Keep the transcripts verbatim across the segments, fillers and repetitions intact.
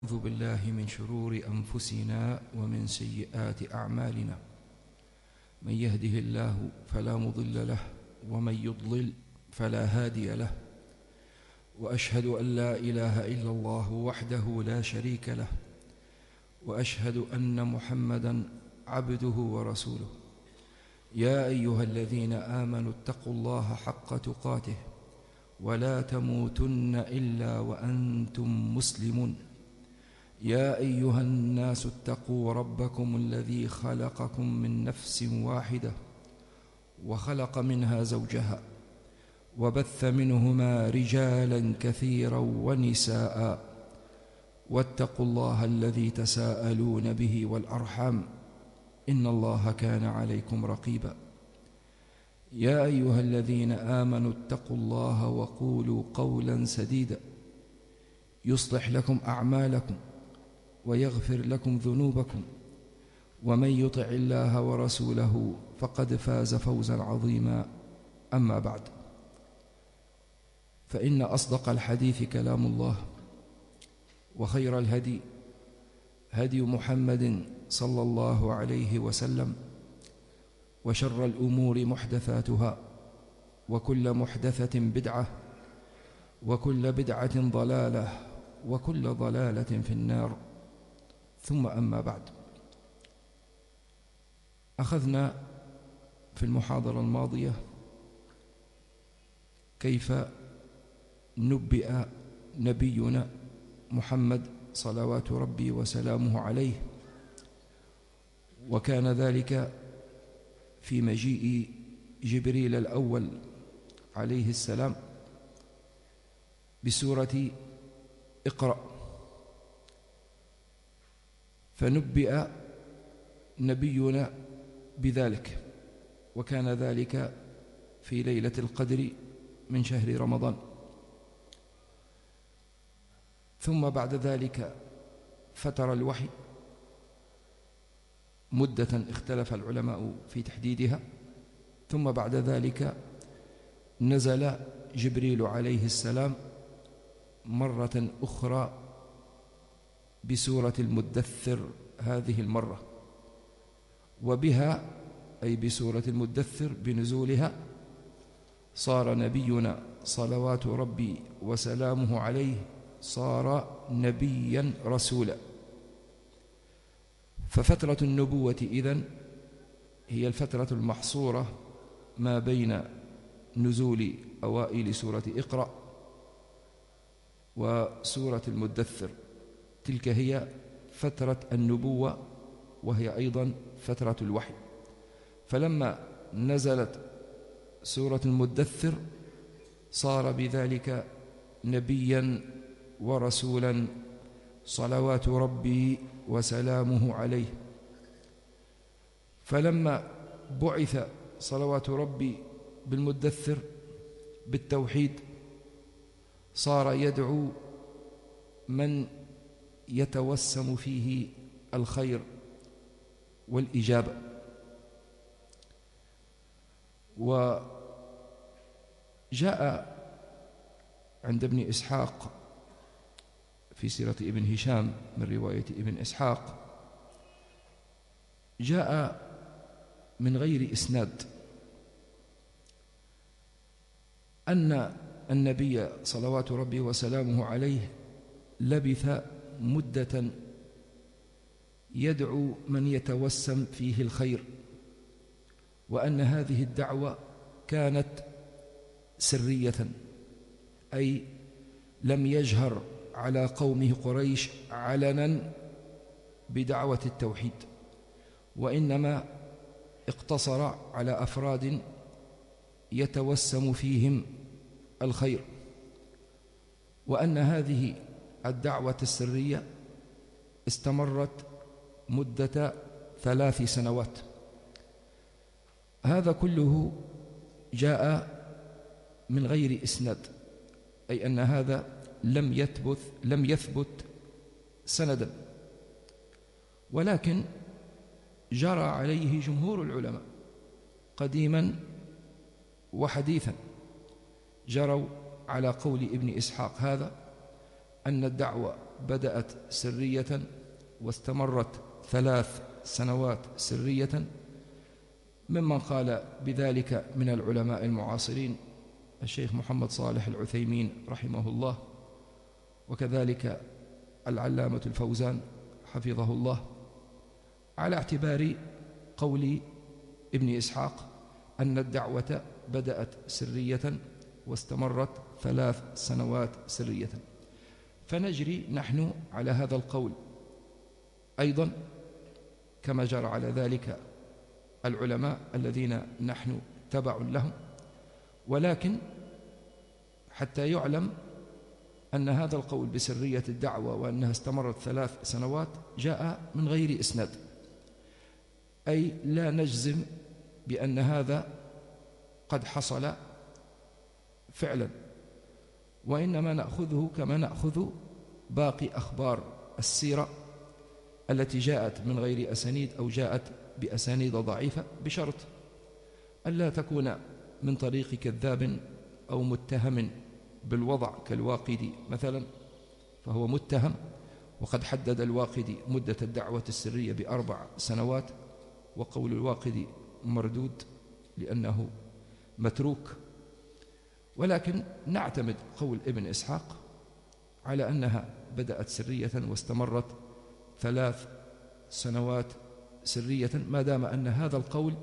أعوذ بالله من شرور أنفسنا ومن سيئات أعمالنا. من يهده الله فلا مضل له ومن يضلل فلا هادي له، وأشهد أن لا إله إلا الله وحده لا شريك له، وأشهد أن محمدًا عبده ورسوله. يا أيها الذين آمنوا اتقوا الله حق تقاته ولا تموتن إلا وأنتم مسلمون. يا أيها الناس اتقوا ربكم الذي خلقكم من نفس واحدة وخلق منها زوجها وبث منهما رجالا كثيرا ونساء، واتقوا الله الذي تساءلون به والأرحام إن الله كان عليكم رقيبا. يا أيها الذين آمنوا اتقوا الله وقولوا قولا سديدا يصلح لكم أعمالكم ويغفر لكم ذنوبكم، ومن يطع الله ورسوله فقد فاز فوزا عظيما. أما بعد، فإن أصدق الحديث كلام الله، وخير الهدي هدي محمد صلى الله عليه وسلم، وشر الأمور محدثاتها، وكل محدثة بدعة، وكل بدعة ضلالة، وكل ضلالة في النار. ثم أما بعد، أخذنا في المحاضرة الماضية كيف نبئ نبينا محمد صلوات ربي وسلامه عليه، وكان ذلك في مجيء جبريل الأول عليه السلام بسورة اقرأ، فنبئ نبينا بذلك، وكان ذلك في ليلة القدر من شهر رمضان. ثم بعد ذلك فتر الوحي مدة اختلف العلماء في تحديدها، ثم بعد ذلك نزل جبريل عليه السلام مرة أخرى بسورة المدثر هذه المرة، وبها أي بسورة المدثر بنزولها صار نبينا صلوات ربي وسلامه عليه صار نبيا رسولا. ففترة النبوة إذن هي الفترة المحصورة ما بين نزول أوائل سورة اقرأ وسورة المدثر، تلك هي فترة النبوة، وهي أيضا فترة الوحي. فلما نزلت سورة المدثر صار بذلك نبيا ورسولا صلوات ربي وسلامه عليه. فلما بعث صلوات ربي بالمدثر بالتوحيد صار يدعو من يتوسم فيه الخير والإجابة. وجاء عند ابن إسحاق في سيرة ابن هشام من رواية ابن إسحاق، جاء من غير إسناد أن النبي صلوات ربي وسلامه عليه لبث مدة يدعو من يتوسم فيه الخير، وأن هذه الدعوة كانت سرية، أي لم يجهر على قومه قريش علنا بدعوة التوحيد، وإنما اقتصر على أفراد يتوسم فيهم الخير، وأن هذه الدعوة السرية استمرت مدة ثلاث سنوات. هذا كله جاء من غير إسناد، أي أن هذا لم يثبت لم يثبت سندا، ولكن جرى عليه جمهور العلماء قديما وحديثا، جروا على قول ابن إسحاق هذا أن الدعوة بدأت سرية واستمرت ثلاث سنوات سرية. ممن قال بذلك من العلماء المعاصرين الشيخ محمد صالح العثيمين رحمه الله، وكذلك العلامة الفوزان حفظه الله، على اعتبار قول ابن إسحاق أن الدعوة بدأت سرية واستمرت ثلاث سنوات سرية. فنجري نحن على هذا القول أيضا كما جرى على ذلك العلماء الذين نحن تبع لهم، ولكن حتى يعلم أن هذا القول بسرية الدعوة وأنها استمرت ثلاث سنوات جاء من غير إسناد، أي لا نجزم بأن هذا قد حصل فعلا، وإنما نأخذه كما نأخذ باقي أخبار السيرة التي جاءت من غير أسانيد أو جاءت بأسانيد ضعيفة، بشرط ألا تكون من طريق كذاب أو متهم بالوضع كالواقدي مثلا، فهو متهم وقد حدد الواقدي مدة الدعوة السرية بأربع سنوات، وقول الواقدي مردود لأنه متروك. ولكن نعتمد قول ابن إسحاق على أنها بدأت سرية واستمرت ثلاث سنوات سرية، ما دام أن هذا القول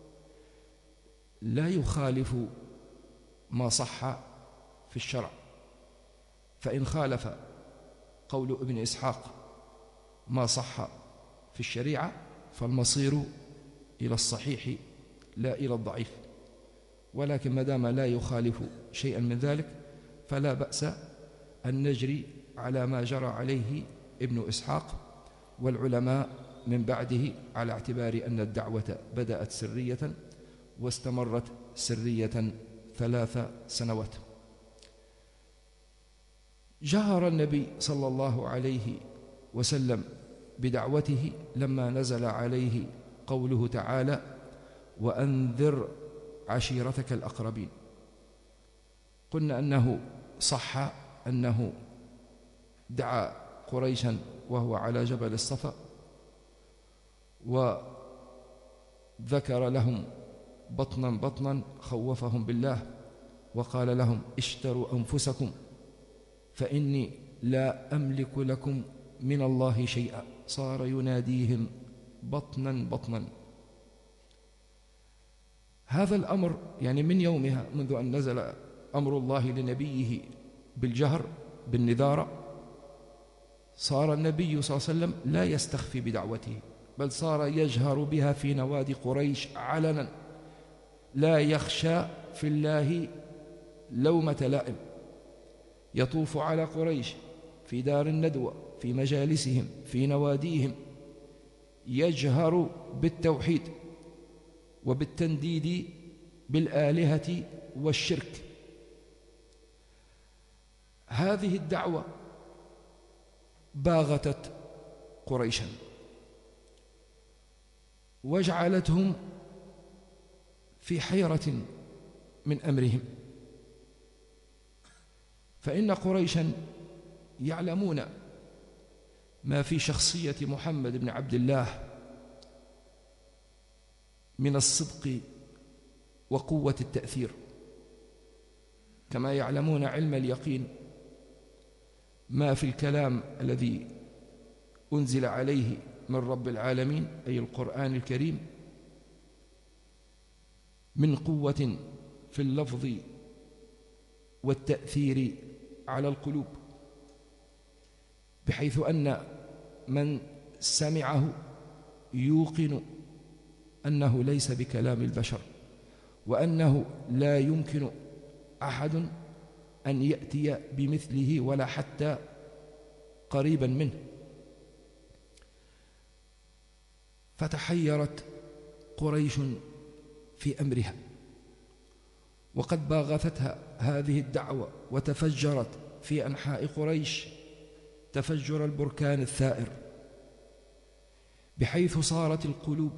لا يخالف ما صح في الشرع. فإن خالف قول ابن إسحاق ما صح في الشريعة فالمصير إلى الصحيح لا إلى الضعيف، ولكن ما دام لا يخالف شيئا من ذلك فلا بأس أن نجري على ما جرى عليه ابن إسحاق والعلماء من بعده، على اعتبار أن الدعوة بدأت سرية واستمرت سرية ثلاث سنوات. جهر النبي صلى الله عليه وسلم بدعوته لما نزل عليه قوله تعالى: وأنذر عشيرتك الأقربين. قلنا أنه صح أنه دعا قريشا وهو على جبل الصفا، وذكر لهم بطنا بطنا خوفهم بالله، وقال لهم: اشتروا أنفسكم فإني لا أملك لكم من الله شيئا. صار يناديهم بطنا بطنا. هذا الأمر يعني من يومها، منذ أن نزل أمر الله لنبيه بالجهر بالنذارة، صار النبي صلى الله عليه وسلم لا يستخفي بدعوته، بل صار يجهر بها في نوادي قريش علنا، لا يخشى في الله لومة لائم. يطوف على قريش في دار الندوة، في مجالسهم، في نواديهم، يجهر بالتوحيد وبالتنديد بالآلهة والشرك. هذه الدعوة باغتت قريشا وجعلتهم في حيرة من أمرهم، فإن قريشا يعلمون ما في شخصية محمد بن عبد الله من الصدق وقوة التأثير، كما يعلمون علم اليقين ما في الكلام الذي أنزل عليه من رب العالمين أي القرآن الكريم من قوة في اللفظ والتأثير على القلوب، بحيث أن من سمعه يوقن أنه ليس بكلام البشر، وأنه لا يمكن أحد أن يأتي بمثله ولا حتى قريبا منه. فتحيرت قريش في أمرها، وقد باغتتها هذه الدعوة وتفجرت في أنحاء قريش تفجر البركان الثائر، بحيث صارت القلوب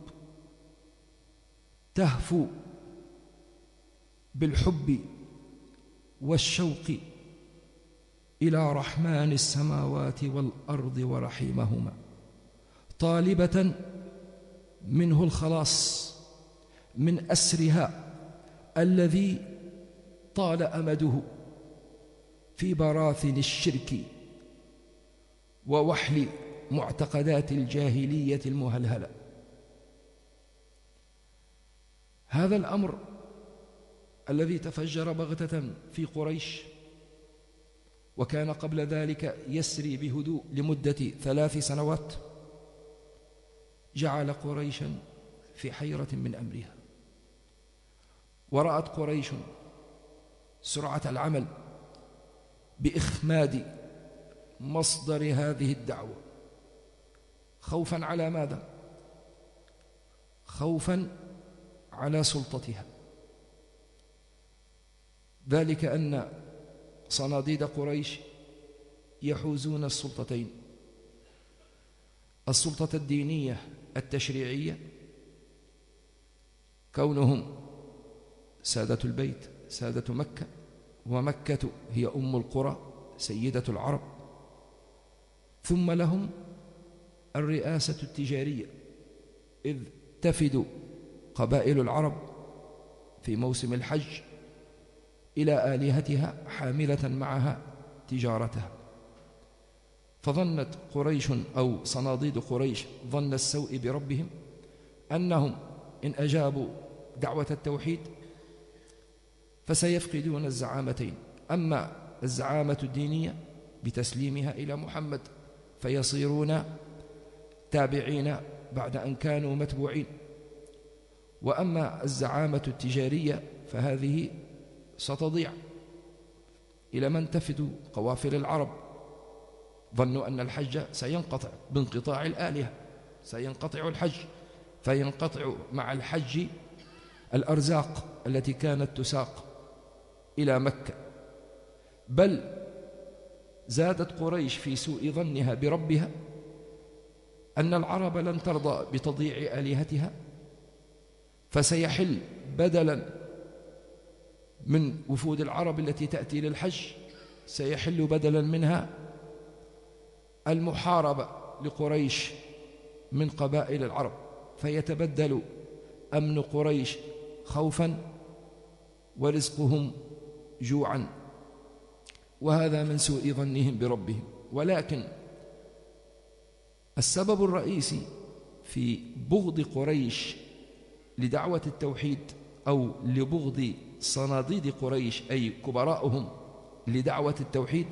تهفو بالحب والشوق إلى رحمن السماوات والأرض ورحيمهما، طالبة منه الخلاص من أسرها الذي طال أمده في براثن الشرك ووحل معتقدات الجاهلية المهلهلة. هذا الأمر الذي تفجر بغتة في قريش وكان قبل ذلك يسري بهدوء لمدة ثلاث سنوات جعل قريشا في حيرة من أمرها، ورأت قريش سرعة العمل بإخماد مصدر هذه الدعوة، خوفا على ماذا؟ خوفا على سلطتها، ذلك أن صناديد قريش يحوزون السلطتين: السلطة الدينية التشريعية، كونهم سادة البيت، سادة مكة، ومكة هي أم القرى، سيدة العرب. ثم لهم الرئاسة التجارية، إذ تفد قبائل العرب في موسم الحج إلى آلهتها حاملة معها تجارتها. فظنت قريش أو صناديد قريش ظن السوء بربهم أنهم إن أجابوا دعوة التوحيد فسيفقدون الزعامتين: أما الزعامة الدينية بتسليمها إلى محمد فيصيرون تابعين بعد أن كانوا متبوعين، وأما الزعامة التجارية فهذه ستضيع. إلى من تفد قوافل العرب؟ ظنوا أن الحج سينقطع بانقطاع الآلهة، سينقطع الحج، فينقطع مع الحج الأرزاق التي كانت تساق إلى مكة. بل زادت قريش في سوء ظنها بربها أن العرب لن ترضى بتضييع آلهتها، فسيحل بدلا من وفود العرب التي تأتي للحج، سيحل بدلا منها المحاربة لقريش من قبائل العرب، فيتبدل أمن قريش خوفا ورزقهم جوعا، وهذا من سوء ظنهم بربهم. ولكن السبب الرئيسي في بغض قريش لدعوة التوحيد أو لبغض صناديد قريش أي كبراءهم لدعوة التوحيد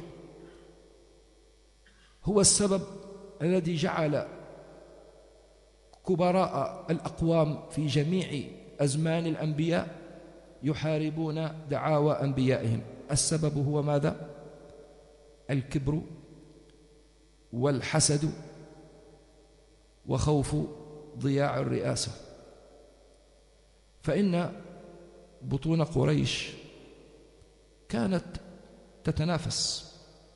هو السبب الذي جعل كبراء الأقوام في جميع أزمان الأنبياء يحاربون دعاوى أنبيائهم. السبب هو ماذا؟ الكبر والحسد وخوف ضياع الرئاسة. فإن بطون قريش كانت تتنافس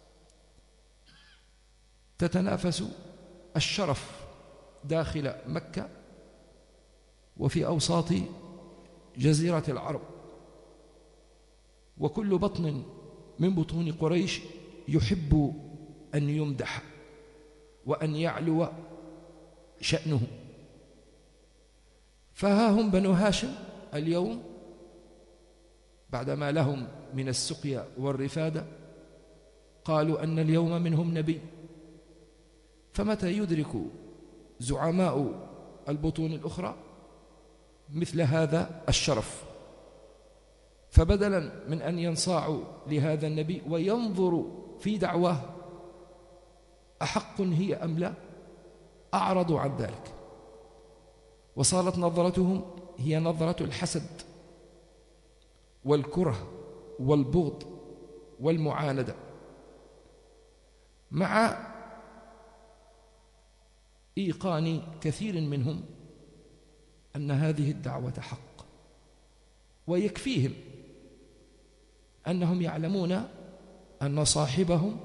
تتنافس الشرف داخل مكة وفي أوساط جزيرة العرب، وكل بطن من بطون قريش يحب أن يمدح وأن يعلو شأنه. فها هم بنو هاشم اليوم بعدما لهم من السقيا والرفادة قالوا أن اليوم منهم نبي، فمتى يدرك زعماء البطون الأخرى مثل هذا الشرف؟ فبدلا من أن ينصاعوا لهذا النبي وينظروا في دعواه أحق هي أم لا، أعرضوا عن ذلك، وصارت نظرتهم هي نظرة الحسد والكره والبغض والمعاندة، مع إيقان كثير منهم أن هذه الدعوة حق. ويكفيهم أنهم يعلمون أن صاحبهم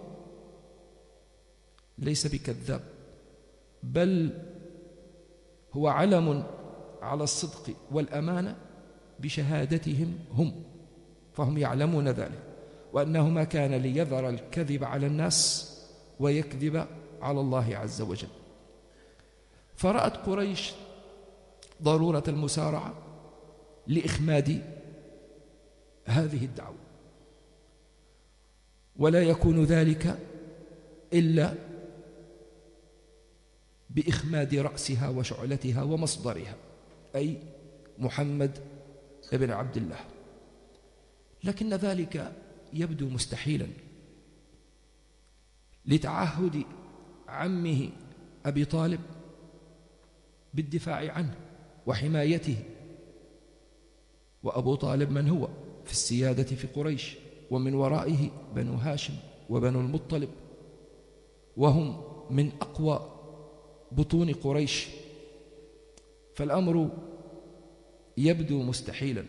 ليس بكذاب، بل هو علم على الصدق والأمانة بشهادتهم هم، فهم يعلمون ذلك. وأنه ما كان ليذر الكذب على الناس ويكذب على الله عز وجل. فرأت قريش ضرورة المسارعة لإخماد هذه الدعوة، ولا يكون ذلك إلا بإخماد رأسها وشعلتها ومصدرها، أي محمد بن عبد الله. لكن ذلك يبدو مستحيلا لتعهد عمه أبي طالب بالدفاع عنه وحمايته، وأبو طالب من هو في السيادة في قريش، ومن ورائه بنو هاشم وبنو المطلب، وهم من أقوى بطون قريش، فالأمر يبدو مستحيلا.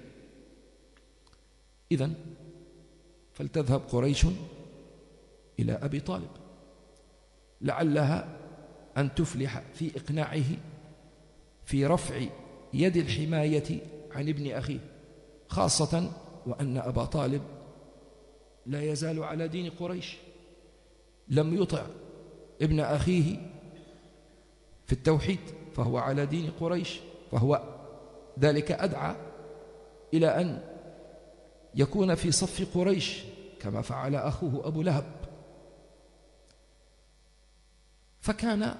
إذن فلتذهب قريش إلى أبي طالب لعلها أن تفلح في إقناعه في رفع يد الحماية عن ابن أخيه، خاصة وأن أبا طالب لا يزال على دين قريش، لم يطع ابن أخيه في التوحيد، فهو على دين قريش، فهو ذلك أدعى إلى أن يكون في صف قريش كما فعل أخوه أبو لهب. فكان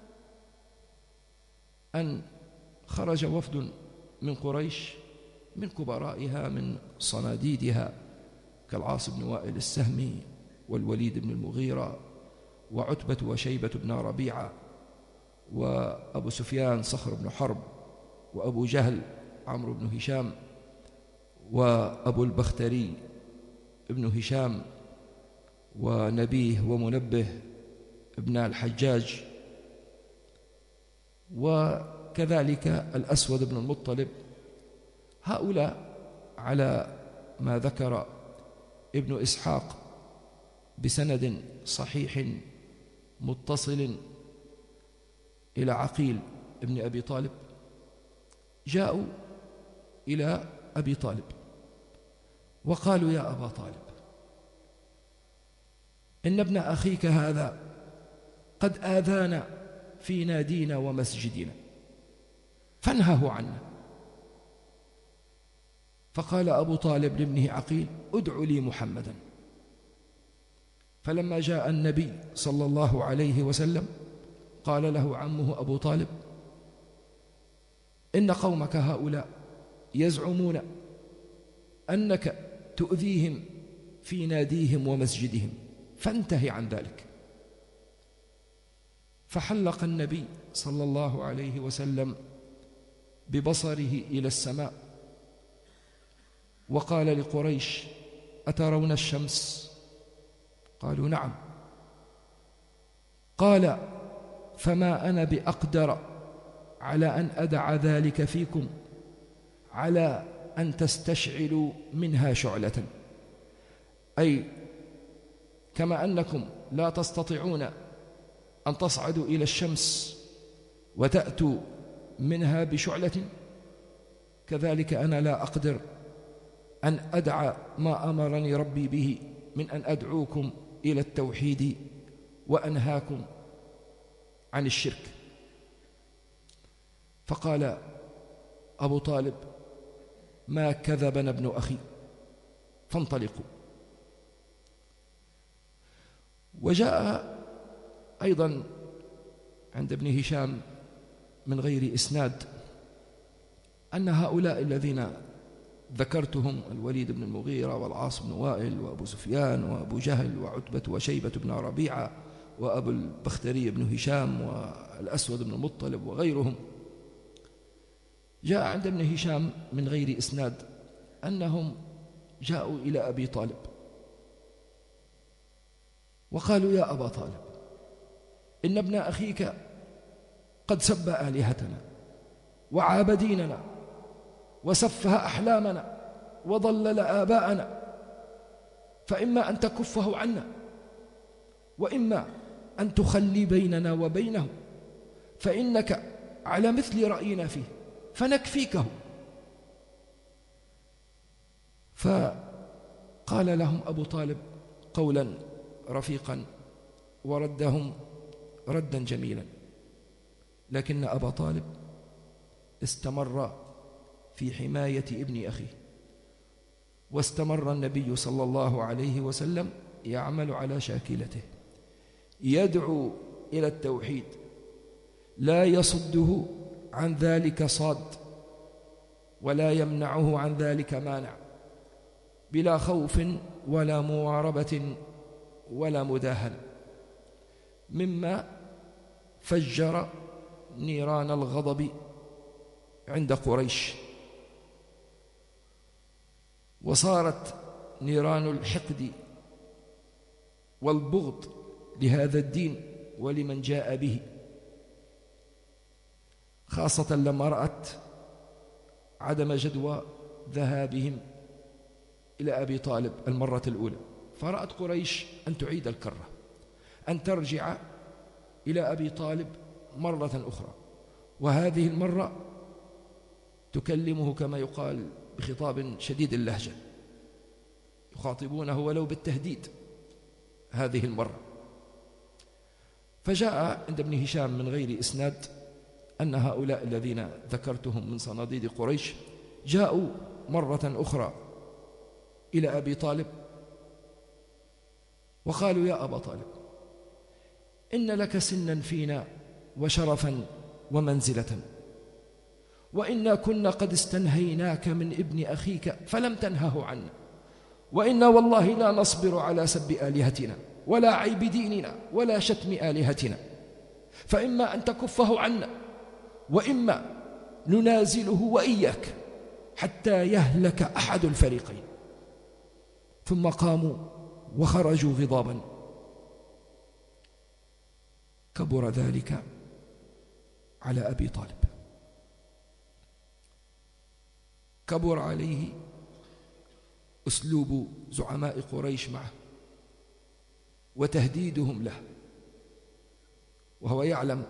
أن خرج وفد من قريش من كبرائها من صناديدها كالعاص بن وائل السهمي والوليد بن المغيرة وعتبة وشيبة بن ربيعة وأبو سفيان صخر بن حرب وأبو جهل عمرو بن هشام وأبو البختري ابن هشام ونبيه ومنبه ابن الحجاج، وكذلك الأسود بن المطلب. هؤلاء على ما ذكر ابن إسحاق بسند صحيح متصل إلى عقيل ابن أبي طالب جاءوا إلى أبي طالب وقالوا: يا أبا طالب، إن ابن أخيك هذا قد آذانا في نادينا ومسجدنا فانهه عنا. فقال أبو طالب لابنه عقيل: ادع لي محمدا. فلما جاء النبي صلى الله عليه وسلم قال له عمه أبو طالب: إن قومك هؤلاء يزعمون أنك تؤذيهم في ناديهم ومسجدهم، فانتهي عن ذلك. فحلق النبي صلى الله عليه وسلم ببصره إلى السماء وقال لقريش: أترون الشمس؟ قالوا: نعم. قال: فما أنا بأقدر على أن أدع ذلك فيكم على أن تستشعلوا منها شعلة، أي كما أنكم لا تستطيعون أن تصعدوا إلى الشمس وتأتوا منها بشعلة، كذلك أنا لا أقدر أن أدع ما أمرني ربي به من أن أدعوكم إلى التوحيد وأنهاكم عن الشرك. فقال أبو طالب: ما كذبنا ابن أخي، فانطلقوا. وجاء أيضا عند ابن هشام من غير إسناد أن هؤلاء الذين ذكرتهم، الوليد بن المغيرة والعاص بن وائل وأبو سفيان وأبو جهل وعتبة وشيبة بن ربيعة وأبو البختري بن هشام والأسود بن المطلب وغيرهم، جاء عند ابن هشام من غير إسناد أنهم جاءوا إلى أبي طالب وقالوا: يا أبا طالب، إن ابن أخيك قد سب آلهتنا وعاب ديننا وسفه أحلامنا وضلل آباءنا، فإما أن تكفه عنا وإما أن تخلي بيننا وبينه، فإنك على مثل رأينا فيه فنكفيكه. فقال قال لهم أبو طالب قولا رفيقا وردهم ردا جميلا، لكن أبا طالب استمر في حماية ابن أخيه، واستمر النبي صلى الله عليه وسلم يعمل على شاكلته، يدعو إلى التوحيد، لا يصده عن ذلك صاد ولا يمنعه عن ذلك مانع، بلا خوف ولا مواربة ولا مداهنة، مما فجر نيران الغضب عند قريش، وصارت نيران الحقد والبغض لهذا الدين ولمن جاء به، خاصة لما رأت عدم جدوى ذهابهم إلى أبي طالب المرة الأولى، فرأت قريش أن تعيد الكرة، أن ترجع إلى أبي طالب مرة أخرى، وهذه المرة تكلمه كما يقال بخطاب شديد اللهجة، يخاطبونه ولو بالتهديد هذه المرة. فجاء عند ابن هشام من غير إسناد أن هؤلاء الذين ذكرتهم من صناديد قريش جاءوا مرة أخرى إلى أبي طالب وقالوا: يا أبا طالب، إن لك سنا فينا وشرفا ومنزلة، وإنا كنا قد استنهيناك من ابن أخيك فلم تنهه عنا، وإنا والله لا نصبر على سب آلهتنا ولا عيب ديننا ولا شتم آلهتنا، فإما أن تكفه عنا وإما ننازله وإياك حتى يهلك أحد الفريقين. ثم قاموا وخرجوا غضابا. كبر ذلك على أبي طالب، كبر عليه أسلوب زعماء قريش معه وتهديدهم له، وهو يعلم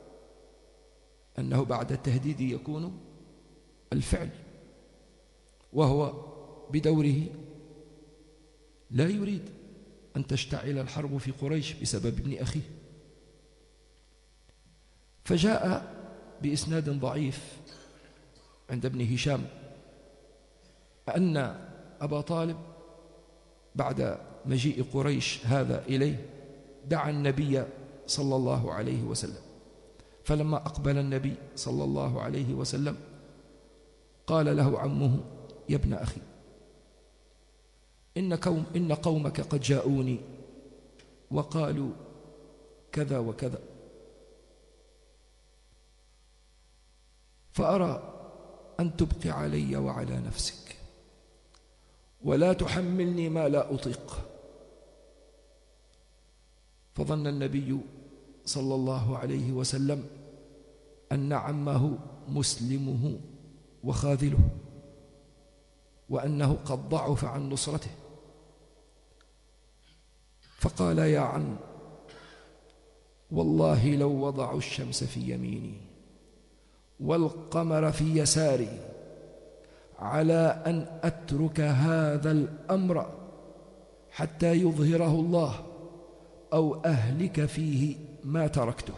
أنه بعد التهديد يكون الفعل، وهو بدوره لا يريد أن تشتعل الحرب في قريش بسبب ابن أخيه. فجاء بإسناد ضعيف عند ابن هشام أن أبا طالب بعد مجيء قريش هذا إليه دعا النبي صلى الله عليه وسلم، فلما أقبل النبي صلى الله عليه وسلم قال له عمه: يا ابن أخي، إن, قوم إن قومك قد جاءوني وقالوا كذا وكذا، فأرى أن تبقي علي وعلى نفسك ولا تحملني ما لا أطيق. فظن النبي صلى الله عليه وسلم أن عمه مسلمه وخاذله، وأنه قد ضعف عن نصرته، فقال: يا عم، والله لو وضعوا الشمس في يميني والقمر في يساري على أن أترك هذا الأمر حتى يظهره الله أو أهلك فيه ما تركته.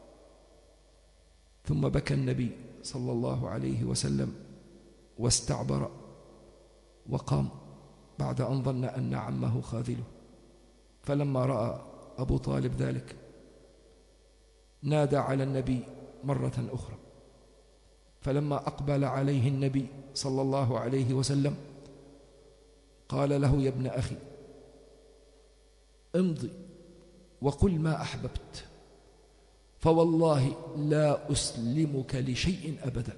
ثم بكى النبي صلى الله عليه وسلم واستعبر وقام بعد أن ظن أن عمه خاذله. فلما رأى أبو طالب ذلك نادى على النبي مرة أخرى، فلما أقبل عليه النبي صلى الله عليه وسلم قال له: يا ابن أخي، امضي وقل ما أحببت، فوالله لا أسلمك لشيء أبدا.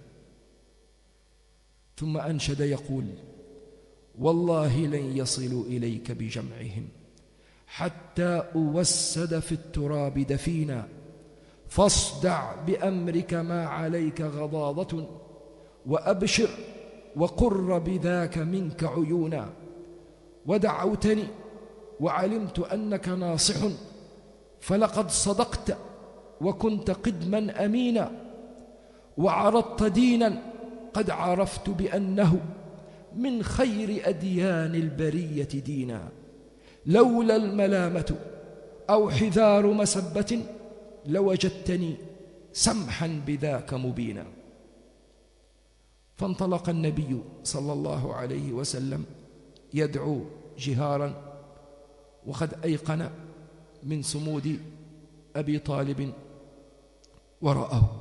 ثم أنشد يقول: والله لن يصلوا إليك بجمعهم حتى أوسد في التراب دفينا، فاصدع بأمرك ما عليك غضاضة، وأبشر وقر بذاك منك عيونا. ودعوتني وعلمت أنك ناصح، فلقد صدقت وكنت قدما أمينا، وعرضت دينا قد عرفت بأنه من خير أديان البرية دينا، لولا الملامة أو حذار مسبة لوجدتني سمحا بذاك مبينا. فانطلق النبي صلى الله عليه وسلم يدعو جهارا، وقد أيقن من صمود أبي طالب وراءه.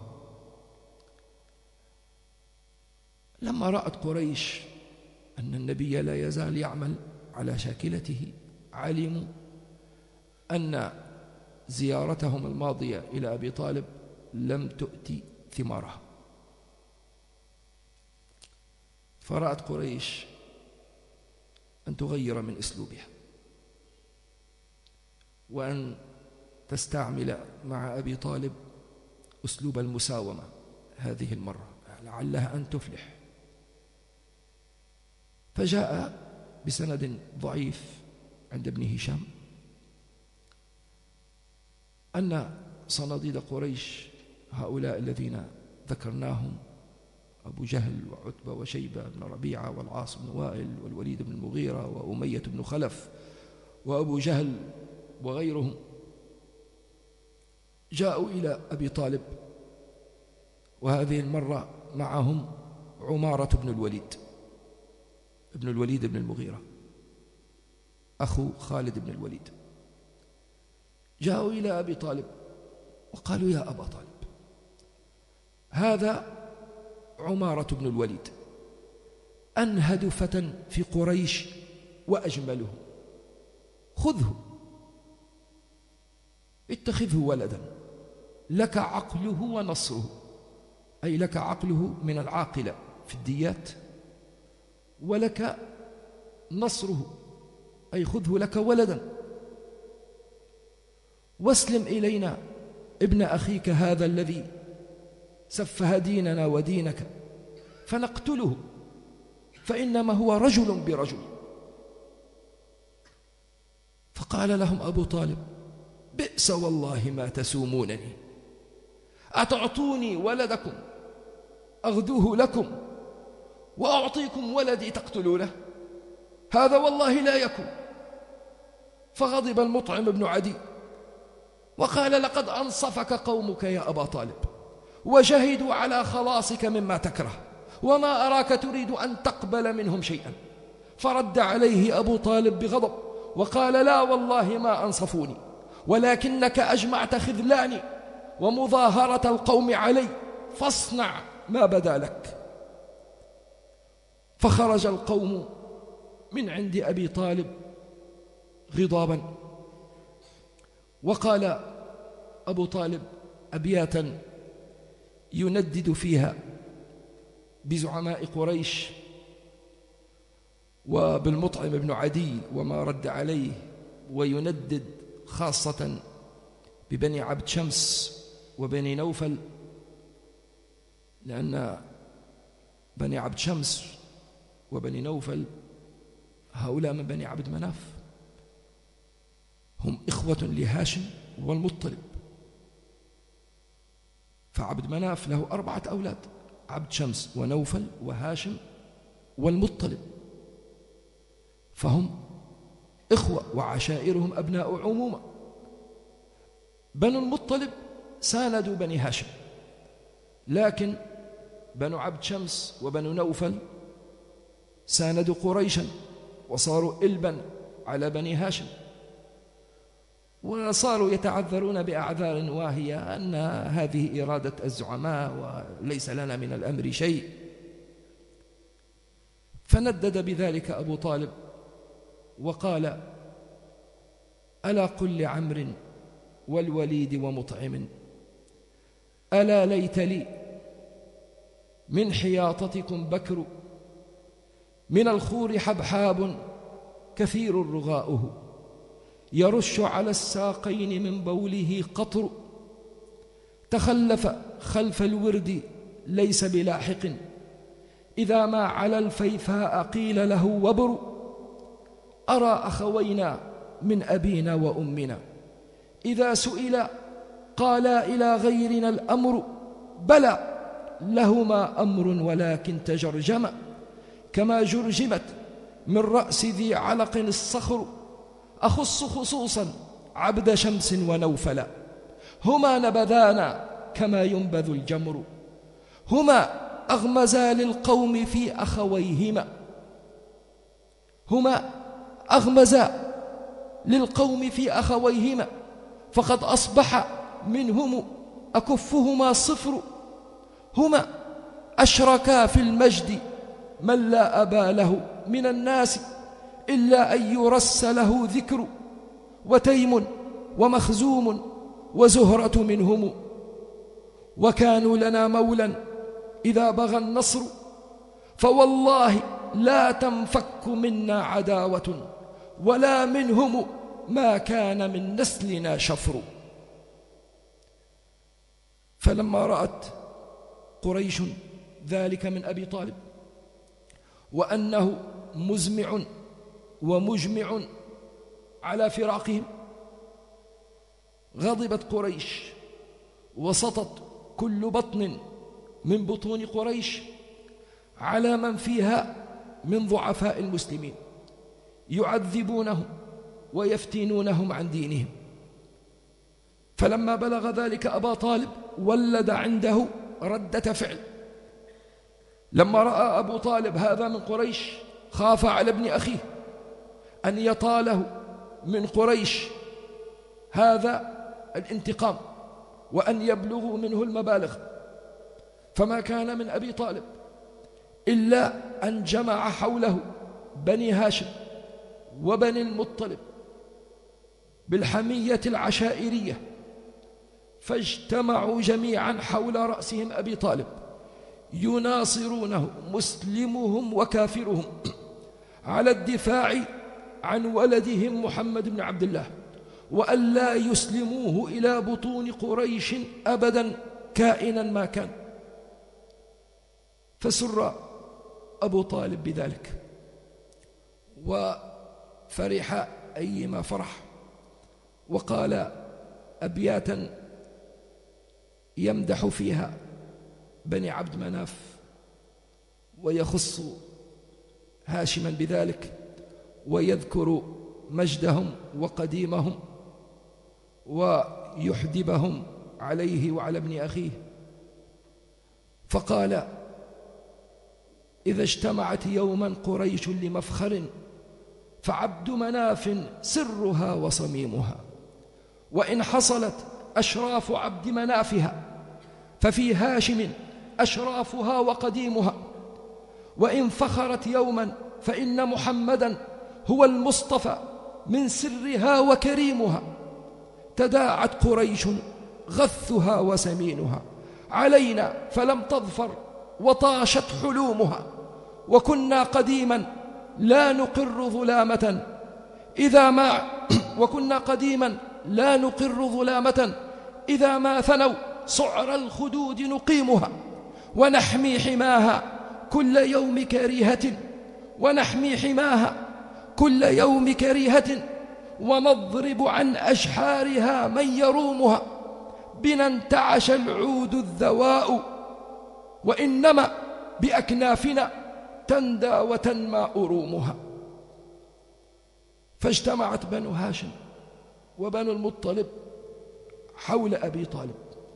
لما رأت قريش أن النبي لا يزال يعمل على شاكلته، علموا أن زيارتهم الماضية إلى أبي طالب لم تؤتي ثمارها، فرأت قريش أن تغير من أسلوبها وأن تستعمل مع أبي طالب أسلوب المساومة هذه المرة لعلها أن تفلح. فجاء بسند ضعيف عند ابن هشام أن صناديد قريش هؤلاء الذين ذكرناهم أبو جهل وعتبة وشيبة بن ربيعة والعاص بن وائل والوليد بن المغيرة وأمية بن خلف وأبو جهل وغيرهم، جاءوا إلى أبي طالب، وهذه المرة معهم عمارة بن الوليد ابن الوليد بن المغيرة أخو خالد بن الوليد. جاءوا إلى أبي طالب وقالوا: يا أبا طالب، هذا عمارة بن الوليد أنهد فتى في قريش وأجمله، خذه اتخذه ولدا، لك عقله ونصره، أي لك عقله من العاقلة في الديات، ولك نصره أي خذه لك ولدا، واسلم إلينا ابن أخيك هذا الذي سفه ديننا ودينك فنقتله، فإنما هو رجل برجل. فقال لهم أبو طالب: بئس والله ما تسومونني، أتعطوني ولدكم أغدوه لكم وأعطيكم ولدي تقتلونه؟ هذا والله لا يكون. فغضب المطعم بن عدي وقال: لقد أنصفك قومك يا أبا طالب وشهدوا على خلاصك مما تكره، وما أراك تريد أن تقبل منهم شيئا. فرد عليه أبو طالب بغضب وقال: لا والله ما أنصفوني، ولكنك أجمعت خذلاني ومظاهرة القوم علي، فاصنع ما بدا لك. فخرج القوم من عند أبي طالب غضابا، وقال أبو طالب أبياتا يندد فيها بزعماء قريش وبالمطعم بن عدي وما رد عليه، ويندد خاصة ببني عبد شمس وبني نوفل، لأن بني عبد شمس وبني نوفل هؤلاء من بني عبد مناف، هم إخوة لهاشم والمطلب. فعبد مناف له أربعة أولاد: عبد شمس ونوفل وهاشم والمطلب، فهم إخوة وعشائرهم أبناء عمومة. بنو المطلب ساندوا بني هاشم، لكن بنو عبد شمس وبنو نوفل ساندوا قريشا وصاروا إلبا على بني هاشم، وصاروا يتعذرون بأعذار واهية أن هذه إرادة الزعماء وليس لنا من الأمر شيء. فندد بذلك أبو طالب وقال: ألا قل لعمرو والوليد ومطعم ألا ليت لي من حياطتكم بكر، من الخور حبحاب كثير رغاؤه، يرش على الساقين من بوله قطر، تخلف خلف الورد ليس بلاحق، إذا ما على الفيفاء قيل له وبر، أرى أخوينا من أبينا وأمنا إذا سئل قالا إلى غيرنا الأمر، بلى لهما أمر ولكن تجرجم، كما جرجمت من رأس ذي علق الصخر. أخص خصوصا عبد شمس ونوفلا، هما نبذانا كما ينبذ الجمر. هما أغمزا للقوم في أخويهما، هما أغمزا للقوم في أخويهما، فقد أصبح منهم أكفهما صفر. هما أشركا في المجد من لا أبا له من الناس إلا أن يرس له ذكر. وتيم ومخزوم وزهرة منهم، وكانوا لنا مولا إذا بغى النصر. فوالله لا تنفك منا عداوة، ولا منهم ما كان من نسلنا شفر. فلما رأت قريش ذلك من أبي طالب وأنه مزمع ومجمع على فراقهم، غضبت قريش وسطت كل بطن من بطون قريش على من فيها من ضعفاء المسلمين، يعذبونهم ويفتنونهم عن دينهم. فلما بلغ ذلك أبا طالب ولد عنده ردة فعل. لما رأى أبو طالب هذا من قريش خاف على ابن أخيه أن يطاله من قريش هذا الانتقام وأن يبلغوا منه المبالغ. فما كان من أبي طالب إلا أن جمع حوله بني هاشم وبني المطلب بالحمية العشائرية، فاجتمعوا جميعا حول رأسهم أبي طالب يناصرونه مسلمهم وكافرهم على الدفاع عن ولدهم محمد بن عبد الله، وأن لا يسلموه إلى بطون قريش أبدا كائنا ما كان. فسر أبو طالب بذلك وفرح أيما فرح، وقال أبياتا يمدح فيها بني عبد مناف ويخص هاشما بذلك، ويذكر مجدهم وقديمهم ويحدبهم عليه وعلى ابن أخيه. فقال: إذا اجتمعت يوما قريش لمفخر فعبد مناف سرها وصميمها، وإن حصلت أشراف عبد منافها ففي هاشم أشرافها وقديمها، وإن فخرت يوما فإن محمدا هو المصطفى من سرها وكريمها. تداعت قريش غثها وسمينها علينا فلم تظفر وطاشت حلومها، وكنا قديما لا نقر ظلامة إذا ما وكنا قديما لا نقر ظلامة إذا ما ثنوا سعر الخدود نقيمها، ونحمي حماها كل يوم كريهة ونحمي حماها كل يوم كريهة ونضرب عن أشحارها من يرومها. بنا انتعش العود الذواء وإنما بأكنافنا تندى وتنمى أرومها. فاجتمعت بنو هاشم وبنو المطلب حول أبي طالب.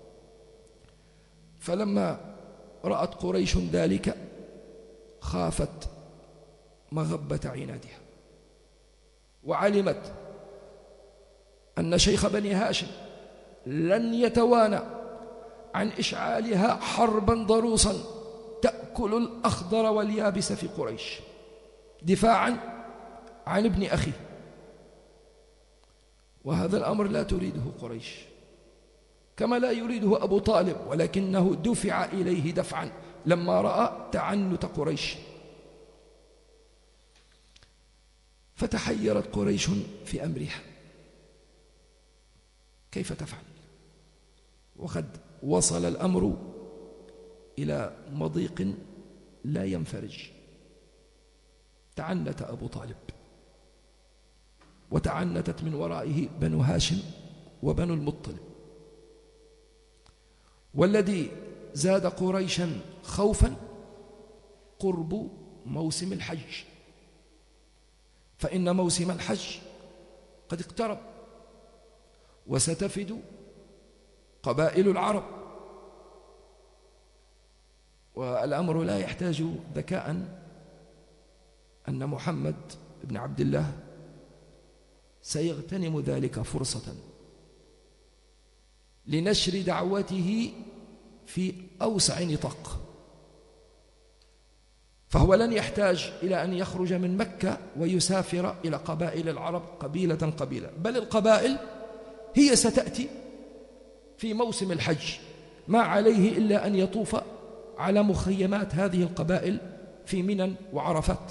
فلما رأت قريش ذلك خافت مغبة عنادها، وعلمت أن شيخ بني هاشم لن يتوانى عن إشعالها حربا ضروسا تأكل الأخضر واليابس في قريش دفاعا عن ابن أخيه. وهذا الأمر لا تريده قريش كما لا يريده أبو طالب، ولكنه دفع إليه دفعا لما رأى تعنت قريش. فتحيرت قريش في أمرها كيف تفعل، وقد وصل الأمر إلى مضيق لا ينفرج. تعنت أبو طالب وتعنتت من ورائه بنو هاشم وبنو المطلب. والذي زاد قريشا خوفا قرب موسم الحج، فإن موسم الحج قد اقترب، وستفد قبائل العرب، والأمر لا يحتاج ذكاء أن محمد بن عبد الله سيغتنم ذلك فرصة لنشر دعوته في أوسع نطاق، فهو لن يحتاج إلى أن يخرج من مكة ويسافر إلى قبائل العرب قبيلة قبيلة، بل القبائل هي ستأتي في موسم الحج، ما عليه إلا أن يطوف على مخيمات هذه القبائل في منى وعرفات.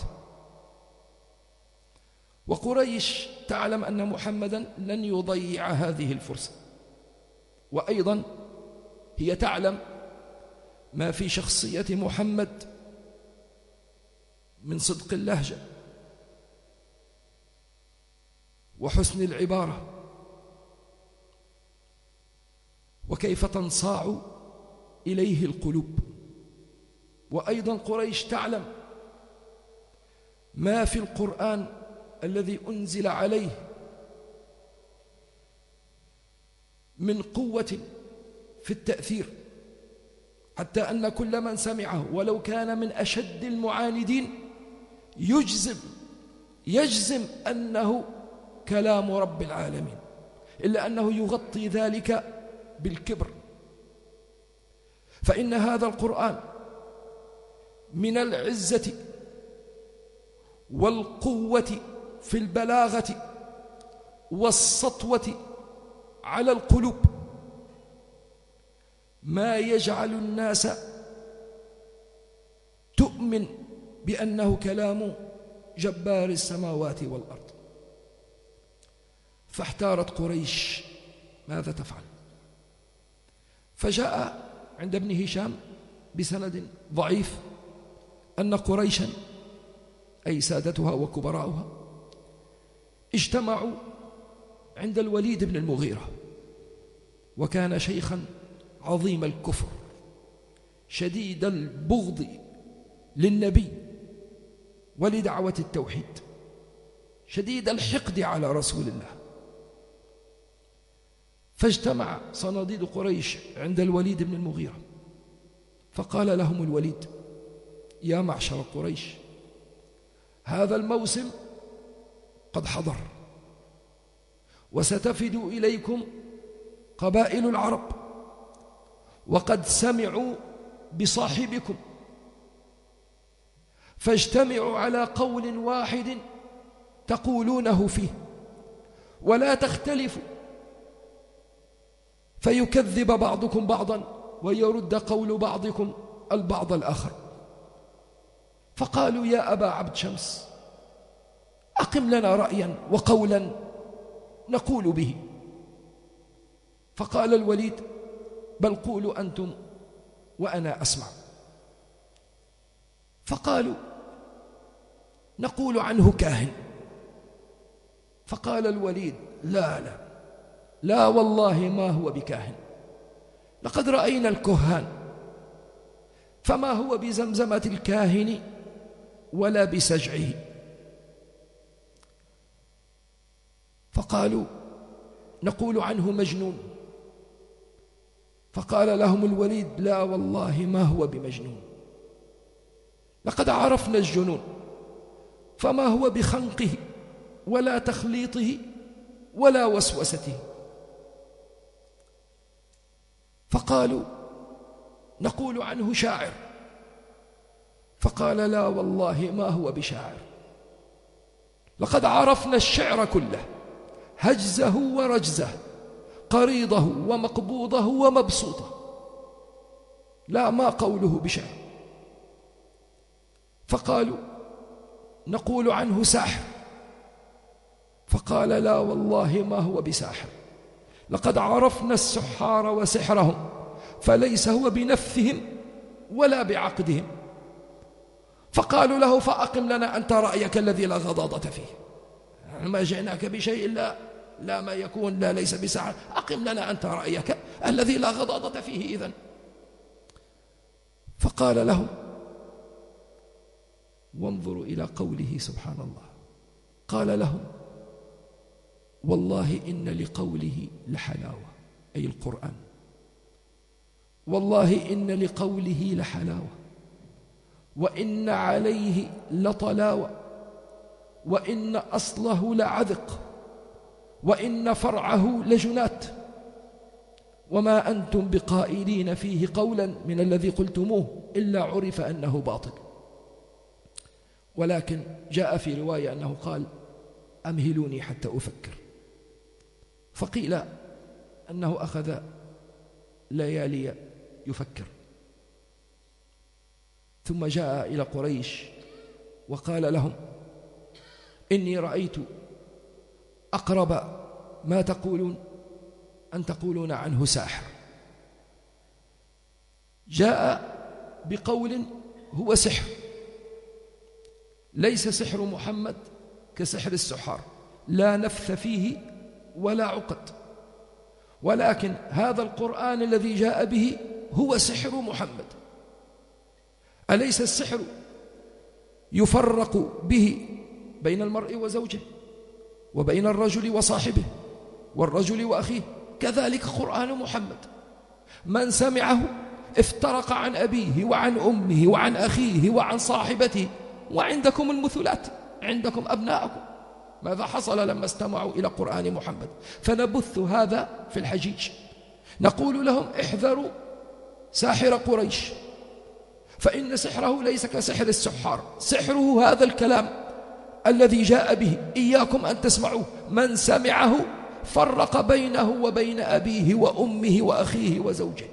وقريش تعلم أن محمدا لن يضيع هذه الفرصة، وأيضا هي تعلم ما في شخصية محمد من صدق اللهجة وحسن العبارة، وكيف تنصاع إليه القلوب. وأيضا قريش تعلم ما في القرآن الذي أنزل عليه من قوة في التأثير، حتى أن كل من سمعه ولو كان من أشد المعاندين يجزم يجزم أنه كلام رب العالمين، إلا أنه يغطي ذلك بالكبر. فإن هذا القرآن من العزة والقوة في البلاغة والسطوة على القلوب ما يجعل الناس تؤمن بأنه كلام جبار السماوات والأرض. فاحتارت قريش ماذا تفعل، فجاء عند ابن هشام بسند ضعيف أن قريشا أي سادتها وكبراؤها اجتمعوا عند الوليد بن المغيرة، وكان شيخا عظيم الكفر شديد البغض للنبي ولدعوة التوحيد، شديد الحقد على رسول الله. فاجتمع صناديد قريش عند الوليد بن المغيرة، فقال لهم الوليد: يا معشر قريش، هذا الموسم قد حضر، وستفد إليكم قبائل العرب، وقد سمعوا بصاحبكم، فاجتمعوا على قول واحد تقولونه فيه، ولا تختلفوا فيكذب بعضكم بعضا ويرد قول بعضكم البعض الآخر. فقالوا: يا أبا عبد شمس، أقم لنا رأيا وقولا نقول به. فقال الوليد: بل قولوا أنتم وأنا أسمع. فقالوا: نقول عنه كاهن. فقال الوليد: لا لا لا والله ما هو بكاهن، لقد رأينا الكهان، فما هو بزمزمة الكاهن ولا بسجعه. فقالوا: نقول عنه مجنون. فقال لهم الوليد: لا والله ما هو بمجنون، لقد عرفنا الجنون، فما هو بخنقه ولا تخليطه ولا وسوسته. فقالوا: نقول عنه شاعر. فقال: لا والله ما هو بشاعر، لقد عرفنا الشعر كله، هجزه ورجزه، قريضه ومقبوضه ومبسوطه، لا ما قوله بشعر. فقالوا: نقول عنه ساحر. فقال: لا والله ما هو بساحر، لقد عرفنا السحار وسحرهم، فليس هو بنفثهم ولا بعقدهم. فقالوا له: فأقم لنا أنت رأيك الذي لا غضاضة فيه، ما جئناك بشيء لا لا ما يكون لا ليس بساحر، أقم لنا أنت رأيك الذي لا غضاضة فيه إذن. فقال لهم: وانظروا إلى قوله سبحان الله، قال لهم والله إن لقوله لحلاوة، أي القرآن، والله إن لقوله لحلاوة، وإن عليه لطلاوة، وإن أصله لعذق، وإن فرعه لجنات، وما أنتم بقائلين فيه قولا من الذي قلتموه إلا عرف أنه باطل. ولكن جاء في رواية أنه قال أمهلوني حتى أفكر، فقيل أنه أخذ ليالي يفكر، ثم جاء إلى قريش وقال لهم إني رأيت أقرب ما تقولون أن تقولون عنه ساحر، جاء بقول هو سحر، ليس سحر محمد كسحر السحار، لا نفث فيه ولا عقد، ولكن هذا القرآن الذي جاء به هو سحر محمد. أليس السحر يفرق به بين المرء وزوجه، وبين الرجل وصاحبه، والرجل وأخيه؟ كذلك قرآن محمد، من سمعه افترق عن أبيه وعن أمه وعن أخيه وعن صاحبته. وعندكم المثلات، عندكم أبناءكم، ماذا حصل لما استمعوا إلى قرآن محمد؟ فنبث هذا في الحجيج، نقول لهم احذروا ساحر قريش، فإن سحره ليس كسحر السحار، سحره هذا الكلام الذي جاء به، إياكم أن تسمعوه، من سمعه فرق بينه وبين أبيه وأمه وأخيه وزوجه.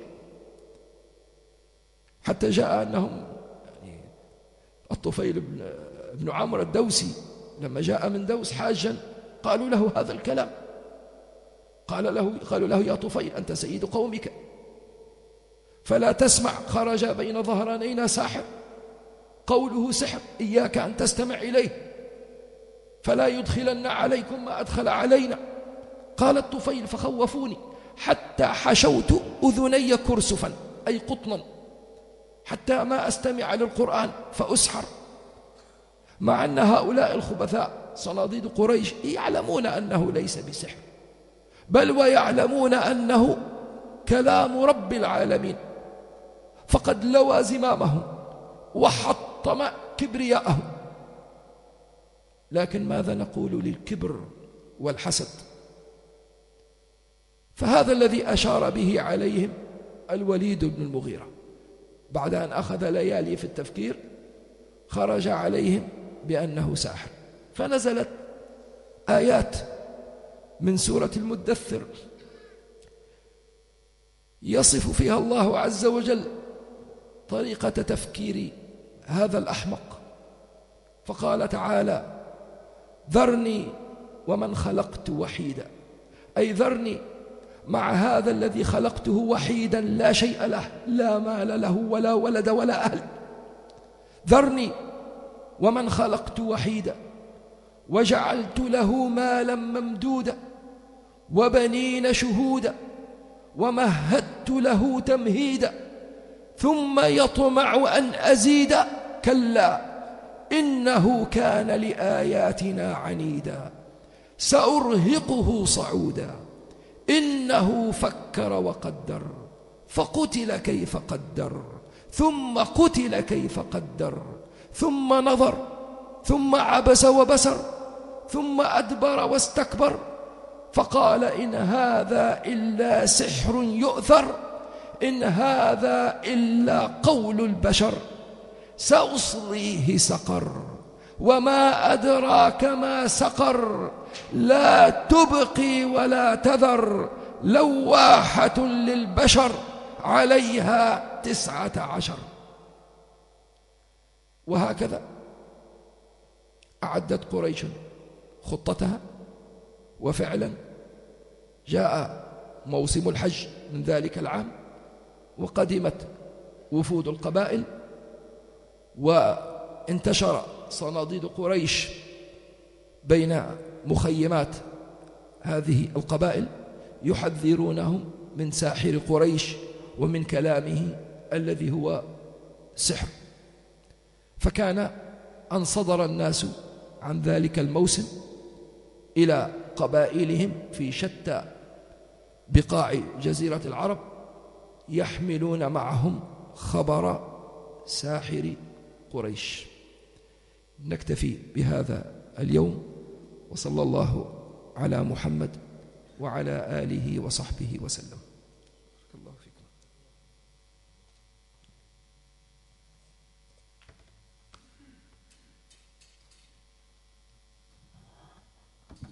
حتى جاء أنهم يعني الطفيل بن, بن عمرو الدوسي لما جاء من دوس حاجا قالوا له هذا الكلام، قال له قالوا له يا طفيل أنت سيد قومك فلا تسمع، خرج بين ظهرانينا ساحر، قوله سحر، إياك أن تستمع إليه فلا يدخلن عليكم ما أدخل علينا. قال الطفيل فخوفوني حتى حشوت أذني كرسفا، أي قطنا، حتى ما أستمع للقرآن فأسحر، مع أن هؤلاء الخبثاء صناديد قريش يعلمون أنه ليس بسحر، بل ويعلمون أنه كلام رب العالمين، فقد لوى زمامهم وحطم كبرياءهم. لكن ماذا نقول للكبر والحسد؟ فهذا الذي أشار به عليهم الوليد بن المغيرة، بعد أن أخذ ليالي في التفكير خرج عليهم بأنه ساحر، فنزلت آيات من سورة المدثر يصف فيها الله عز وجل طريقة تفكير هذا الأحمق، فقال تعالى ذرني ومن خلقت وحيدا، أي ذرني مع هذا الذي خلقته وحيدا لا شيء له، لا مال له ولا ولد ولا أهل، ذرني ومن خلقت وحيدا وجعلت له مالا ممدودا وبنين شهودا ومهدت له تمهيدا ثم يطمع أن أزيد كلا إنه كان لآياتنا عنيدا سأرهقه صعودا إنه فكر وقدر فقتل كيف قدر ثم قتل كيف قدر ثم نظر ثم عبس وبسر ثم أدبر واستكبر فقال إن هذا إلا سحر يؤثر إن هذا إلا قول البشر سأصليه سقر وما أدراك ما سقر لا تبقي ولا تذر لواحة للبشر عليها تسعة عشر. وهكذا أعدت قريش خطتها، وفعلا جاء موسم الحج من ذلك العام وقدمت وفود القبائل وانتشر صناديد قريش بين مخيمات هذه القبائل يحذرونهم من ساحر قريش ومن كلامه الذي هو سحر. فكان أن صدر الناس عن ذلك الموسم إلى قبائلهم في شتى بقاع جزيرة العرب يحملون معهم خبر ساحر قريش. نكتفي بهذا اليوم، وصلى الله على محمد وعلى آله وصحبه وسلم.